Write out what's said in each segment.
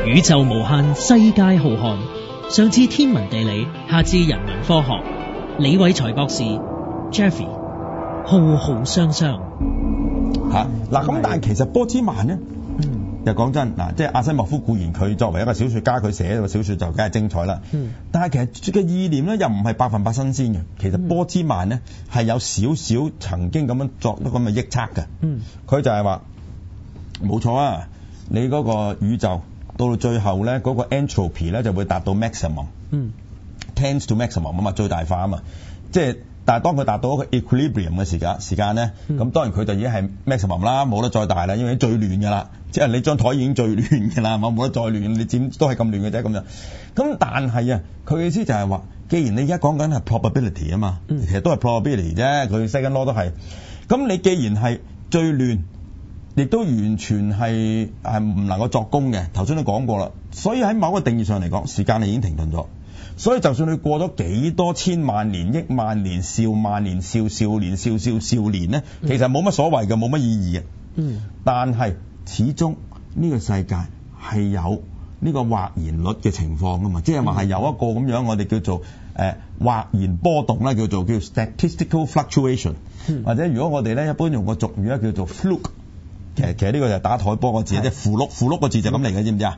宇宙無限，世界浩瀚。上至天文地理，下至人文科學。李偉才博士 Jeffrey 浩浩湯湯嚇嗱，咁但係其實波茲曼咧，又講真嗱，即係阿西莫夫固然佢作為一個小説家，佢寫一個小説就梗係精彩啦。但係其實嘅意念咧又唔係100%新鮮嘅。其實波茲曼咧係有少少曾經咁樣作咗咁嘅臆測嘅。佢就係話冇錯啊，你嗰個宇宙到最後咧嗰個 entropy 咧就會達到 maximum，tends to maximum 啊嘛，最大化啊嘛，即係。但係當佢達到一個 equilibrium 嘅時間咧，咁當然佢就已經係 maximum 啦，冇得再大啦，因為最亂㗎啦，即係你張台已經最亂㗎啦，冇得再亂，你點都係咁亂嘅啫咁樣。咁但係啊，佢嘅意思就係話，既然你而家講緊係 probability 啊嘛，其實都係 probability 啫，佢 second law 都係。咁你既然係最亂，亦都完全係唔能夠作功嘅，頭先都講過啦。所以喺某個定義上嚟講，時間係已經停頓咗。所以就算你過咗幾多千萬年、億萬年、兆萬年、兆年、兆年咧，其實冇乜所謂嘅，冇乜意義嘅。但係始終呢個世界係有呢個或然率嘅情況㗎嘛，即係話係有一個咁樣我哋叫做或然波動啦，叫 statistical fluctuation，或者如果我哋咧一般用個俗語咧叫做 fluke。其實呢個就係打台波個字，即係符碌個字就咁嚟嘅，知唔知啊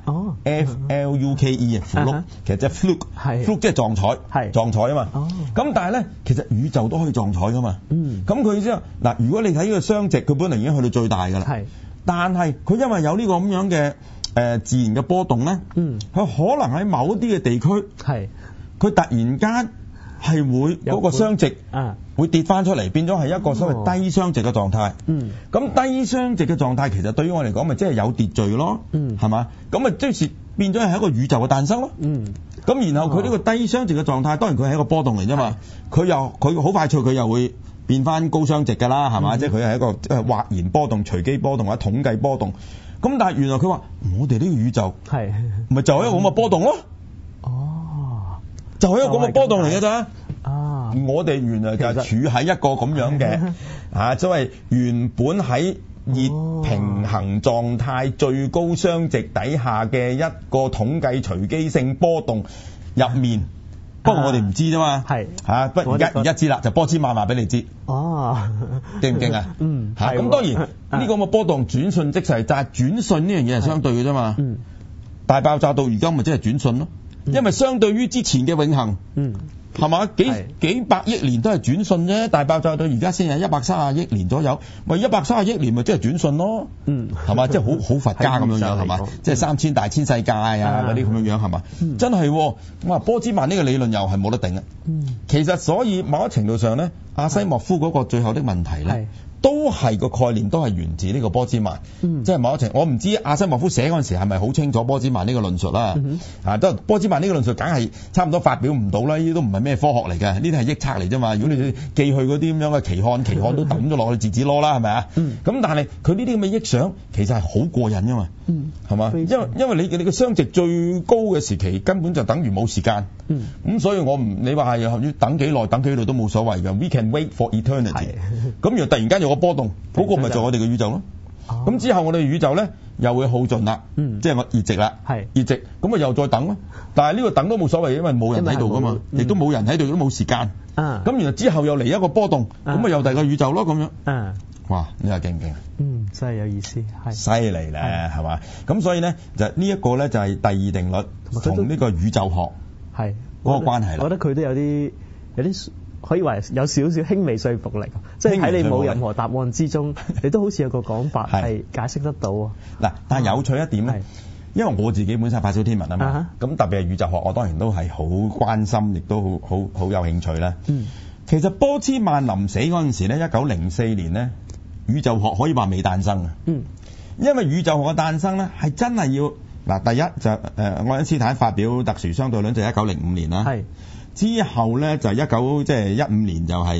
？F-L-U-K-E 啊，符碌其實即係 fluke，fluke 即係撞彩啊嘛。咁但係咧，其實宇宙都可以撞彩噶嘛。咁佢之後嗱，如果你睇呢個雙極，佢本來已經去到最大㗎啦。但係佢因為有呢個咁樣嘅自然嘅波動咧，佢可能喺某啲嘅地區，佢突然間係會嗰個雙極會跌翻出嚟，變咗係一個所謂低雙極嘅狀態。咁低雙極嘅狀態其實對於我嚟講，咪即係有秩序咯，係嘛？咁啊即係變咗係一個宇宙嘅誕生咯。咁然後佢呢個低雙極嘅狀態，當然佢係一個波動嚟啫嘛。佢好快脆，佢又會變翻高雙極㗎啦，係嘛？即係佢係一個或然波動、隨機波動或者統計波動。咁但係原來佢話我哋呢個宇宙咪就係一個咁嘅波動咯。就係一個咁嘅波動嚟嘅咋。我哋原來就係處喺一個咁樣嘅所謂原本喺熱平衡狀態最高雙極底下嘅一個統計隨機性波動入面。不過我哋唔知啫嘛。不過而家知啦，就波茲曼話俾你知。驚唔驚啊？咁當然呢個咁嘅波動轉瞬即逝，但係轉瞬呢樣嘢係相對嘅啫嘛。大爆炸到而家咪即係轉瞬咯。因為相對於之前嘅永恆，係嘛？幾百億年都係轉瞬啫，大爆炸到而家先係130億年左右，咪130億年咪即係轉瞬咯，係嘛？即係好佛家咁樣樣係嘛？即係3000大千世界啊嗰啲咁樣樣係嘛？真係我話波茲曼呢個理論又係冇得頂啊！其實所以某一程度上咧，阿西莫夫嗰個最後的問題咧。都係個概念，都係源自呢個波茲曼，即係某一程度，我唔知阿西莫夫寫嗰陣時係咪好清楚波茲曼呢個論述啦。都波茲曼呢個論述梗係差唔多發表唔到啦，呢啲都唔係咩科學嚟嘅，呢啲係臆測嚟啫嘛。如果你寄去嗰啲咁樣嘅期刊都抌咗落去字紙攞啦，係咪啊？咁但係佢呢啲咁嘅臆想其實係好過癮㗎嘛，係嘛？因為你個雙極最高嘅時期根本就等於冇時間，咁所以你話係要等幾耐都冇所謂嘅。We can wait for eternity。咁如果突然間有個波動，嗰個咪就我哋嘅宇宙咯。咁之後我哋宇宙咧又會耗盡啦，即係我熱值啦，熱值咁啊又再等咯。但係呢個等都冇所謂，因為冇人喺度噶嘛，亦都冇人喺度，都冇時間。咁然後之後又嚟一個波動，咁啊又第二個宇宙咯咁樣。哇！你話勁唔勁啊？ 真係有意思， 犀利咧，係嘛？咁所以咧就呢一個咧就係第二定律同呢個宇宙學嗰個關係啦。 我覺得佢都有啲可以話有少少輕微說服力，即係喺你冇任何答案之中，你都好似有個講法係解釋得到。 嗱，但係有趣一點咧，因為我自己本身係發燒天文啊嘛，咁特別係宇宙學，我當然都係好關心，亦都好有興趣啦。其實波茲曼臨死嗰陣時咧，1904年咧，宇宙學可以話未誕生啊。因為宇宙學嘅誕生咧係真係要嗱，第一就愛因斯坦發表特殊相對論就1905年啦。之後咧就15年就係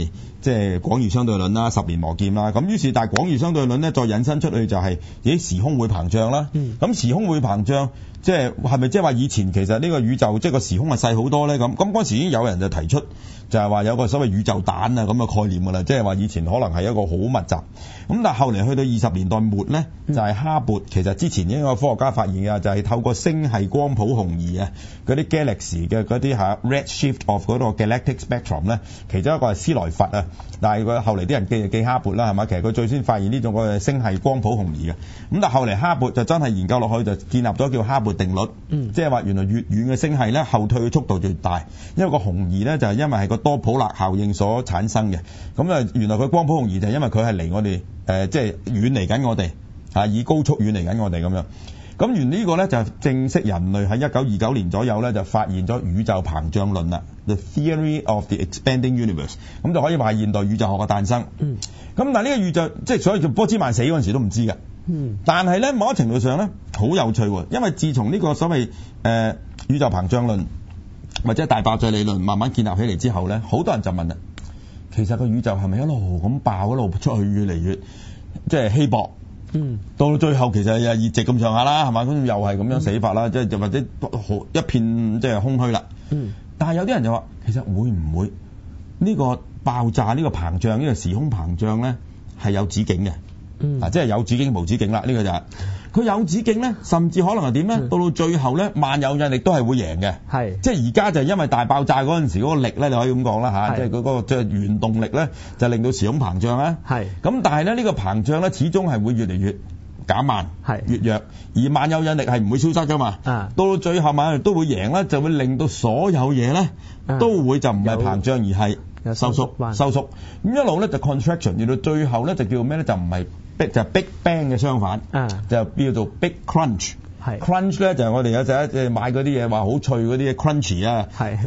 即係廣義相對論啦、十年磨劍啦。咁於是但係廣義相對論咧，再引申出去就係時空會膨脹啦。咁時空會膨脹，即係咪即係話以前其實呢個宇宙即係個時空係細好多咧？咁嗰時已經有人就提出就係話有個所謂宇宙蛋啊咁嘅概念㗎啦，即係話以前可能係一個好密集。咁但係後嚟去到20年代末咧，就係哈勃其實之前已經有科學家發現嘅，就係透過星系光譜紅移啊嗰啲 galaxy 嘅嗰啲redshift of 嗰個 galactic spectrum 咧，其中一個係斯萊弗啊。但係佢後嚟啲人記哈勃啦，係嘛？其實佢最先發現呢種個星系光譜紅移嘅。咁但係後嚟哈勃就真係研究落去，就建立咗叫哈勃定律，即係話原來越遠嘅星系咧，後退嘅速度越大，因為個紅移咧就係因為係個多普勒效應所產生嘅。咁啊，原來佢光譜紅移就係因為佢係離我哋即係遠離緊我哋以高速遠離緊我哋咁樣。咁原呢個咧就正式人類喺1929年左右咧就發現咗宇宙膨脹論啦 ，The Theory of the Expanding Universe， 咁就可以話係現代宇宙學嘅誕生。咁但係呢個宇宙即係所以叫波茲曼死嗰陣時都唔知㗎。但係咧某一程度上咧好有趣喎，因為自從呢個所謂宇宙膨脹論或者大爆炸理論慢慢建立起嚟之後咧，好多人就問啦，其實個宇宙係咪一路咁爆一路出去越嚟越即係稀薄？到最後其實又熱寂咁上下啦，係嘛？咁又係咁樣死法啦，即係或者一片即係空虛啦。但係有啲人就話，其實會唔會呢個爆炸、呢個膨脹、呢個時空膨脹咧係有止境嘅？即係有止境無止境啦。呢個就係佢有止境咧，甚至可能係點咧？到最後咧，萬有引力都係會贏嘅。係即係而家就係因為大爆炸嗰陣時嗰個力咧，你可以咁講啦嚇，即係嗰個即係原動力咧，就令到時空膨脹啦。係咁，但係咧呢個膨脹咧，始終係會越嚟越減慢，越弱，而萬有引力係唔會消失噶嘛。到最後萬有引力都會贏咧，就會令到所有嘢咧都會就唔係膨脹而係收縮。咁一路咧就 contraction， 而到最後咧就叫咩咧？就唔係就係 Big Bang 嘅相反，就叫做 Big Crunch。crunch 咧就係我哋有陣即係買嗰啲嘢話好脆嗰啲 crunchy 啊，就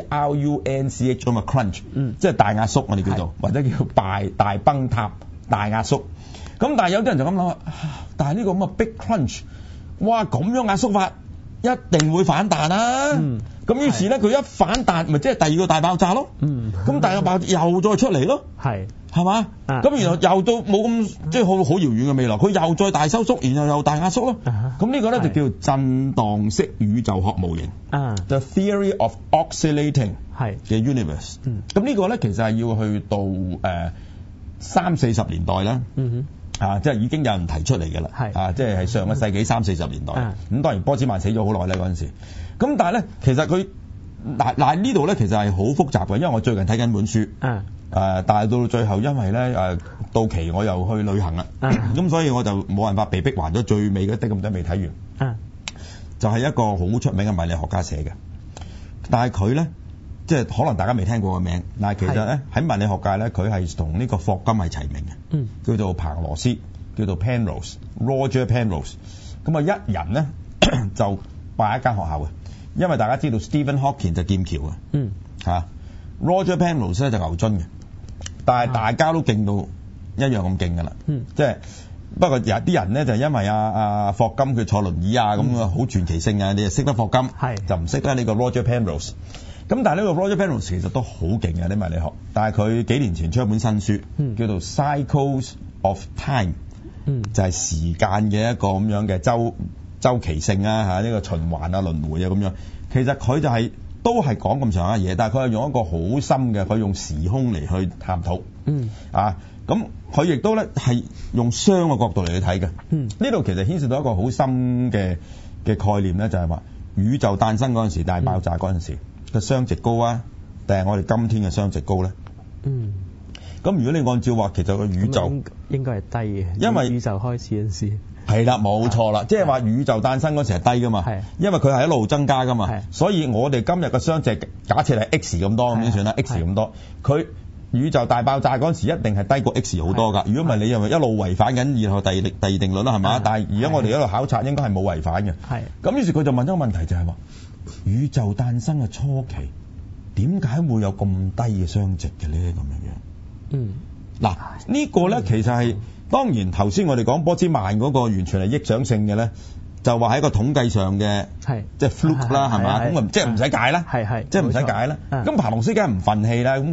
crunch 咁啊 crunch，即係大壓縮我哋叫做，或者叫大崩塌、大壓縮。咁但係有啲人就咁諗，但係呢個咁嘅 big crunch， 哇咁樣壓縮法一定會反彈啦。咁於是咧佢一反彈，咪即係第二個大爆炸咯。咁第二個爆炸又再出嚟咯。係嘛？咁然後又到冇咁即係好遙遠嘅未來，佢又再大收縮，然後又大壓縮咯。咁呢個咧就叫做震盪式宇宙學模型。The theory of oscillating 嘅 universe。咁呢個咧其實係要去到30-40年代啦。即係已經有人提出嚟嘅啦。即係上個世紀30-40年代。咁當然波茲曼死咗好耐咧嗰陣時。咁但係咧其實佢嗱呢度咧其實係好複雜嘅，因為我最近睇緊本書。但係到最後因為咧到期我又去旅行啦，咁所以我就冇辦法被逼還咗最尾嗰啲咁多未睇完。就係一個好出名嘅物理學家寫嘅，但係佢咧即係可能大家未聽過個名，但係其實咧喺物理學界咧佢係同呢個霍金係齊名嘅，叫做彭羅斯，叫做 Penrose，Roger Penrose。咁啊一人咧就拜一間學校嘅，因為大家知道 Stephen Hawking 就劍橋嘅，Roger Penrose 咧就牛津嘅。但係大家都勁到一樣咁勁㗎啦，即係不過有啲人咧就因為霍金佢坐輪椅啊咁好傳奇性啊，你就識得霍金，就唔識得呢個 Roger Penrose。咁但係呢個 Roger Penrose 其實都好勁嘅啲物理學，但係佢幾年前出一本新書，叫做 Cycles of Time，就係時間嘅一個咁樣嘅周期性啊呢個循環啊輪迴啊咁樣。其實佢就係都係講咁上下嘢，但係佢係用一個好深嘅，佢用時空嚟去探討。咁佢亦都咧係用熵嘅角度嚟去睇嘅。呢度其實牽涉到一個好深嘅概念咧，就係話宇宙誕生嗰陣時，大爆炸嗰陣時嘅熵值高啊，定係我哋今天嘅熵值高咧？咁如果你按照話，其實個宇宙應該係低嘅， 因為宇宙開始嗰陣時。 係啦，冇錯啦，即係話宇宙誕生嗰時係低噶嘛，因為佢係一路增加噶嘛，所以我哋今日嘅熵值假設係 X 咁多咁先算啦，X 咁多，佢宇宙大爆炸嗰陣時一定係低過 X 好多㗎。如果唔係你又一路違反緊以後第二定律啦，係嘛？但係而家我哋一路考察應該係冇違反嘅。咁於是佢就問咗個問題就係話，宇宙誕生嘅初期點解會有咁低嘅熵值嘅咧？咁樣樣。嗱呢個咧其實係。當然頭先我哋講波茲曼嗰個完全係臆想性嘅咧，就話喺一個統計上嘅，即係 fluke 啦，係嘛？咁啊即係唔使解啦，即係唔使解啦。咁彭羅斯梗係唔憤氣啦，咁佢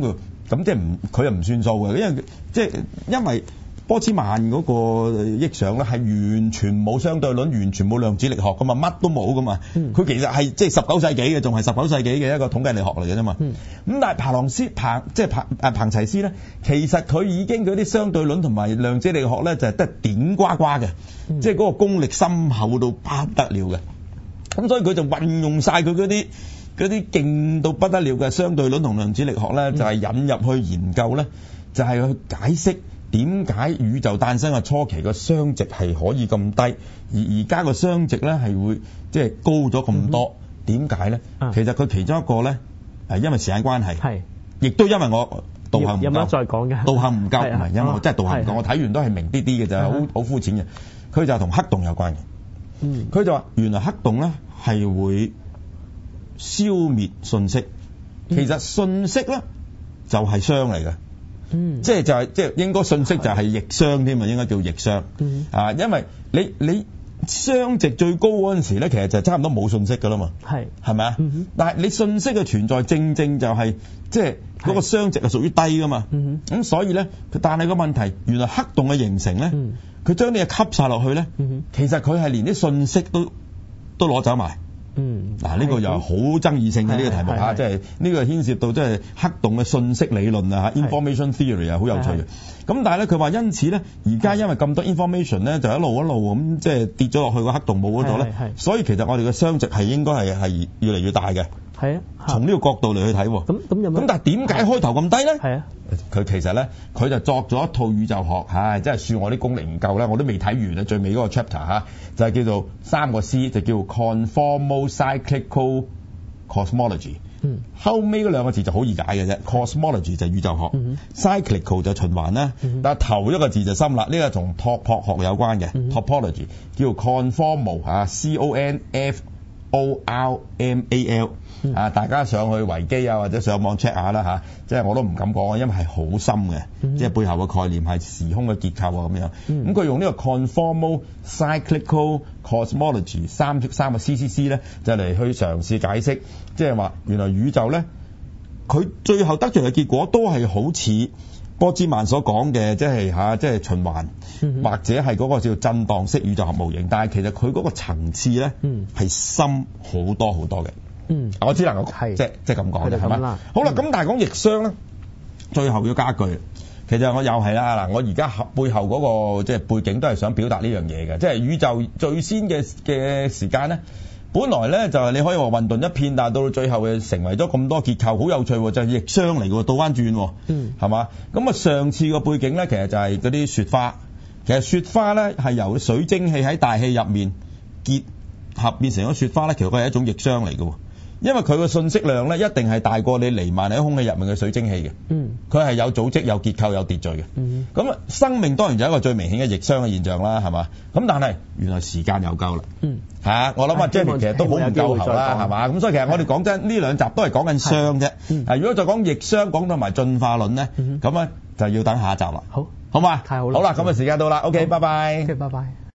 咁即係佢又唔算數嘅，因為波茲曼嗰個臆想咧係完全冇相對論，完全冇量子力學噶嘛，乜都冇噶嘛。佢其實係即係19世紀嘅，仲係19世紀嘅一個統計力學嚟嘅啫嘛。咁但係彭齊斯咧，其實佢已經嗰啲相對論同埋量子力學咧就係得點呱呱嘅，即係嗰個功力深厚到不得了嘅。咁所以佢就運用晒佢嗰啲勁到不得了嘅相對論同量子力學咧，就係引入去研究咧，就係去解釋點解宇宙誕生嘅初期個熵值係可以咁低，而家個熵值咧係會即係高咗咁多？點解咧？其實佢其中一個咧係因為時間關係，亦都因為我道行唔夠。有冇再講嘅？道行唔夠，唔係因為我真係道行唔夠。我睇完都係明啲嘅，就係好膚淺嘅。佢就係同黑洞有關嘅。佢就話原來黑洞咧係會消滅信息，其實信息咧就係熵嚟嘅。即係應該信息就係逆熵添啊，應該叫逆熵。因為你熵值最高嗰陣時咧，其實就差唔多冇信息噶啦嘛。係咪啊？但係你信息嘅存在正就係即係嗰個熵值係屬於低噶嘛。咁所以咧，但係個問題，原來黑洞嘅形成咧，佢將啲嘢吸晒落去咧，其實佢係連啲信息都攞走埋。呢個又係好爭議性嘅呢個題目嚇，即係呢個牽涉到即係黑洞嘅信息理論啊嚇 ，information theory 係好有趣嘅。咁但係咧，佢話因此咧，而家因為咁多 information 咧，就一路咁即係跌咗落去個黑洞冇嗰度咧，所以其實我哋嘅熵值係應該係越嚟越大嘅。係啊，從呢個角度嚟去睇。咁有冇？咁但係點解開頭咁低咧？係啊，佢其實咧，佢就作咗一套宇宙學，即係算我啲功力唔夠啦，我都未睇完啊，最尾嗰個 chapter 就係叫做3個 C，就叫 conformal cyclical cosmology。後尾嗰兩個字就好易解嘅啫 ，cosmology 就係宇宙學，cyclical 就循環啦。但係頭一個字就深啦，呢個同拓撲學有關嘅 topology， 叫 conformal CONFORMAL。大家上去維基或者上網 check 下啦即係我都唔敢講，因為係好深嘅，即係背後嘅概念係時空嘅結構咁樣。咁佢用呢個 conformal cyclical cosmology 三個 CCC 咧，就嚟去嘗試解釋，即係話原來宇宙咧，佢最後得出嘅結果都係好似波茲曼所講嘅，即係循環，或者係嗰個叫震盪式宇宙學模型，但係其實佢嗰個層次咧係深好多好多嘅。我只能夠即係咁講啫，係嘛？好啦，咁但係講逆熵咧，最後要加句，其實我又係啦嗱，我而家背後嗰個即係背景都係想表達呢樣嘢嘅，即係宇宙最先嘅時間咧，本來咧就係你可以話混沌一片，但係到最後嘅成為咗咁多結構，好有趣喎，就係逆熵嚟嘅，倒翻轉，係嘛？咁上次個背景咧，其實就係嗰啲雪花，其實雪花咧係由水蒸氣喺大氣入面結合變成咗雪花咧，其實佢係一種逆熵嚟嘅。因為佢個信息量咧一定係大過你彌漫喺空氣入面嘅水蒸氣嘅，佢係有組織、有結構、有秩序嘅。咁生命當然就係一個最明顯嘅逆熵嘅現象啦，係嘛？咁但係原來時間又夠啦，我諗阿 Jenny 其實都好唔夠喉啦，係嘛？咁所以其實我哋講真呢兩集都係講緊熵啫。如果再講逆熵，講到埋進化論咧，咁就要等下一集啦。好嘛？太好啦！好啦，咁啊時間到啦，OK，拜拜。拜拜。